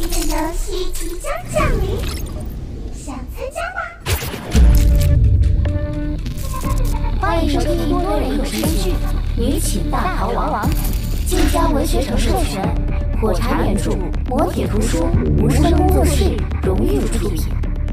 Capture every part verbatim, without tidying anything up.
的游戏即将降临，想参加吗？欢迎收听多人有声剧《女寝大逃亡》，晋江文学城授权，火柴原著，磨铁图书，无声工作室荣誉出品。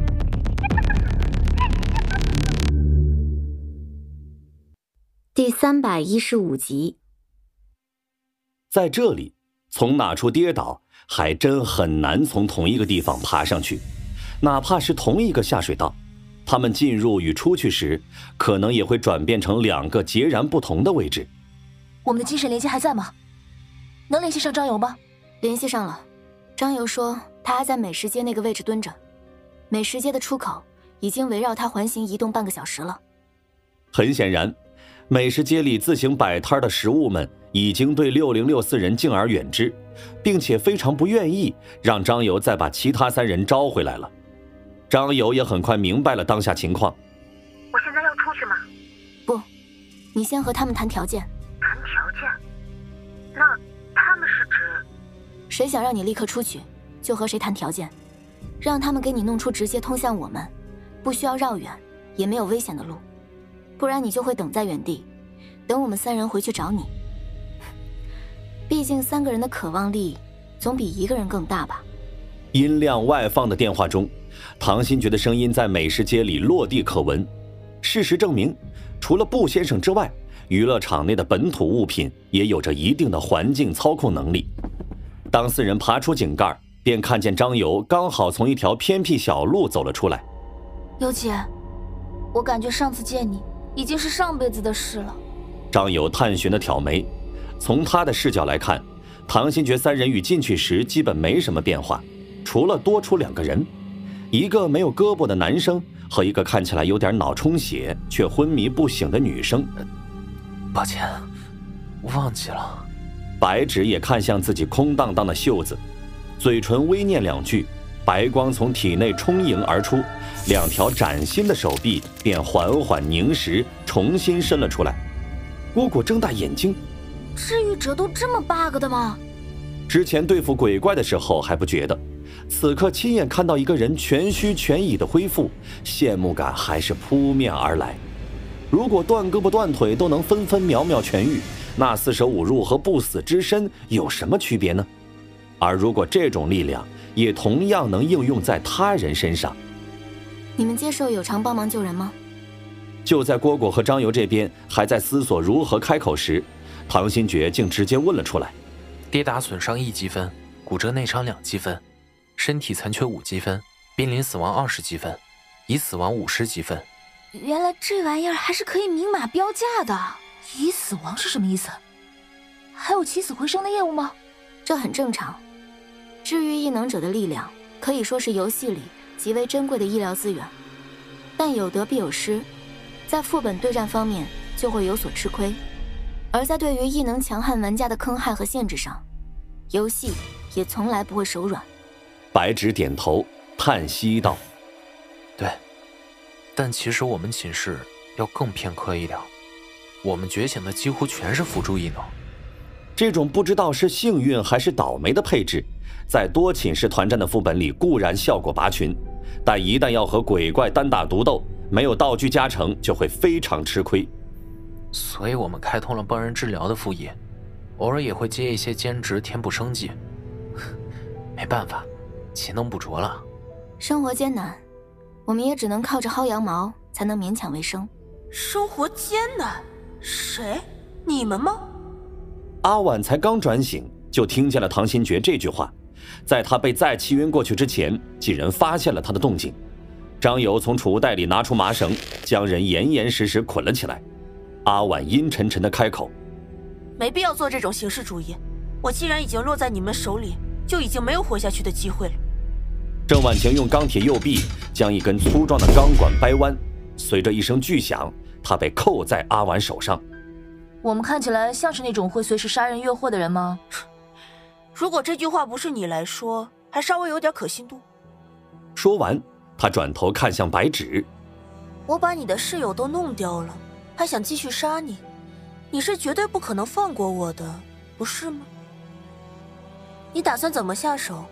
第三百一十五集。 在这里，从哪处跌倒，还真很难从同一个地方爬上去，哪怕是同一个下水道，他们进入与出去时，可能也会转变成两个截然不同的位置。 我们的精神连接还在吗？能联系上张游吗？ 联系上了，张游说他还在美食街那个位置蹲着，美食街的出口已经围绕他环形移动半个小时了。 很显然，美食街里自行摆摊的食物们已经对六零六四人敬而远之，并且非常不愿意让张游再把其他三人招回来了。张游也很快明白了当下情况。 我现在要出去吗？ 不，你先和他们谈条件。 谈条件？那他们是指？ 谁想让你立刻出去，就和谁谈条件，让他们给你弄出直接通向我们，不需要绕远，也没有危险的路，不然你就会等在原地，等我们三人回去找你。毕竟三个人的渴望力总比一个人更大吧。 音量外放的电话中，唐新觉的声音在美食街里落地可闻。事实证明，除了布先生之外，娱乐场内的本土物品也有着一定的环境操控能力。当四人爬出井盖，便看见张游刚好从一条偏僻小路走了出来。 游姐，我感觉上次见你已经是上辈子的事了。 张游探寻的挑眉，从他的视角来看，唐新觉三人与进去时基本没什么变化，除了多出两个人，一个没有胳膊的男生和一个看起来有点脑充血却昏迷不醒的女生。 抱歉，我忘记了。 白纸也看向自己空荡荡的袖子，嘴唇微念两句，白光从体内充盈而出，两条崭新的手臂便缓缓凝实，重新伸了出来。倭国睁大眼睛， 治愈者都这么 bug 的吗？ 之前对付鬼怪的时候还不觉得，此刻亲眼看到一个人全虚全已的恢复，羡慕感还是扑面而来。如果断胳膊断腿都能分分秒秒痊愈，那四舍五入和不死之身有什么区别呢？而如果这种力量也同样能应用在他人身上， 你们接受有偿帮忙救人吗？ 就在蝈蝈和张游这边还在思索如何开口时，唐新觉竟直接问了出来。 跌打损伤一积分，骨折内伤两积分，身体残缺五积分，濒临死亡二十积分，已死亡五十积分。 原来这玩意儿还是可以明码标价的。已死亡是什么意思？还有起死回生的业务吗？ 这很正常。治愈异能者的力量可以说是游戏里极为珍贵的医疗资源，但有得必有失，在副本对战方面就会有所吃亏。而在对于异能强悍玩家的坑害和限制上，游戏也从来不会手软。 白纸点头叹息道： 对，但其实我们寝室要更偏科一点，我们觉醒的几乎全是辅助异能。 这种不知道是幸运还是倒霉的配置，在多寝室团战的副本里固然效果拔群，但一旦要和鬼怪单打独斗，没有道具加成就会非常吃亏。 所以我们开通了帮人治疗的副业，偶尔也会接一些兼职填补生计。没办法，勤能补拙了。 生活艰难，我们也只能靠着薅羊毛才能勉强为生。 生活艰难？谁？你们吗？ 阿婉才刚转醒，就听见了唐新觉这句话。在他被再气晕过去之前，几人发现了他的动静。张游从储物袋里拿出麻绳，将人严严实实捆了起来。阿婉阴沉沉地开口： 没必要做这种形式主义，我既然已经落在你们手里，就已经没有活下去的机会了。 郑婉晴用钢铁右臂将一根粗壮的钢管掰弯，随着一声巨响，他被扣在阿婉手上。 我们看起来像是那种会随时杀人越货的人吗？ 如果这句话不是你来说，还稍微有点可信度。 说完，他转头看向白纸： 我把你的室友都弄掉了，还想继续杀你，你是绝对不可能放过我的，不是吗？你打算怎么下手？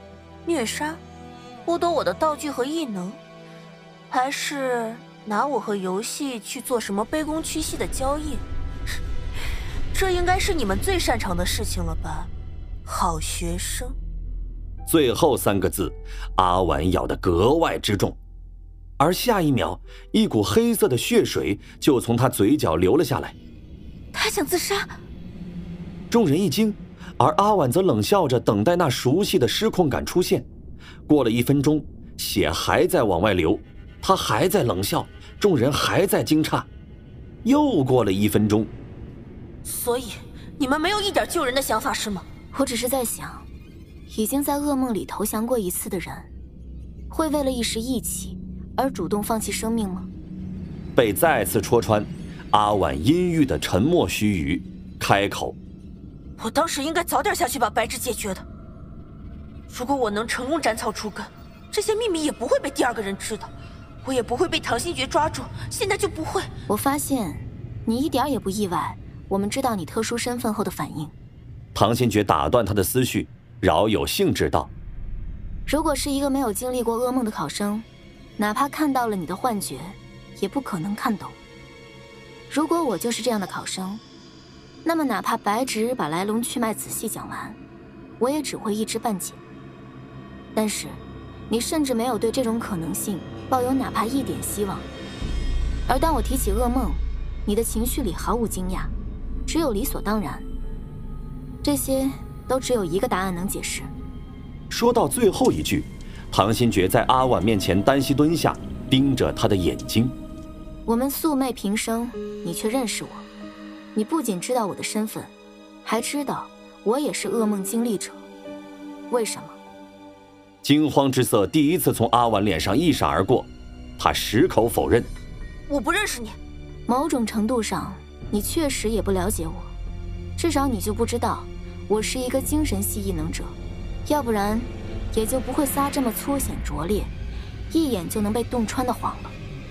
虐杀？剥夺我的道具和异能？还是拿我和游戏去做什么卑躬屈膝的交易？这应该是你们最擅长的事情了吧，好学生。 最后三个字，阿婉咬得格外之重，而下一秒，一股黑色的血水就从他嘴角流了下来。 他想自杀。 众人一惊，而阿婉则冷笑着等待那熟悉的失控感出现。过了一分钟，血还在往外流，他还在冷笑，众人还在惊诧。又过了一分钟， 所以你们没有一点救人的想法是吗？ 我只是在想，已经在噩梦里投降过一次的人，会为了一时义气而主动放弃生命吗？ 被再次戳穿，阿婉阴郁的沉默须臾，开口： 我当时应该早点下去把白纸解决的。如果我能成功斩草除根，这些秘密也不会被第二个人知道，我也不会被唐新觉抓住，现在就不会。 我发现你一点也不意外我们知道你特殊身份后的反应。 唐新觉打断他的思绪，饶有兴致道： 如果是一个没有经历过噩梦的考生，哪怕看到了你的幻觉，也不可能看懂。如果我就是这样的考生，那么哪怕白纸把来龙去脉仔细讲完，我也只会一知半解。但是你甚至没有对这种可能性抱有哪怕一点希望。而当我提起噩梦，你的情绪里毫无惊讶，只有理所当然。这些都只有一个答案能解释。 说到最后一句，唐新觉在阿婉面前单膝蹲下，盯着她的眼睛。 我们素昧平生，你却认识我。你不仅知道我的身份，还知道我也是噩梦经历者。为什么？ 惊慌之色第一次从阿婉脸上一闪而过，他矢口否认： 我不认识你。 某种程度上，你确实也不了解我，至少你就不知道我是一个精神系异能者，要不然也就不会撒这么粗显拙劣，一眼就能被洞穿的谎了。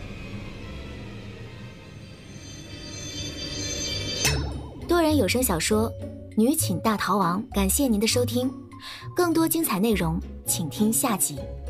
多人有声小说《女寝大逃亡》，感谢您的收听，更多精彩内容请听下集。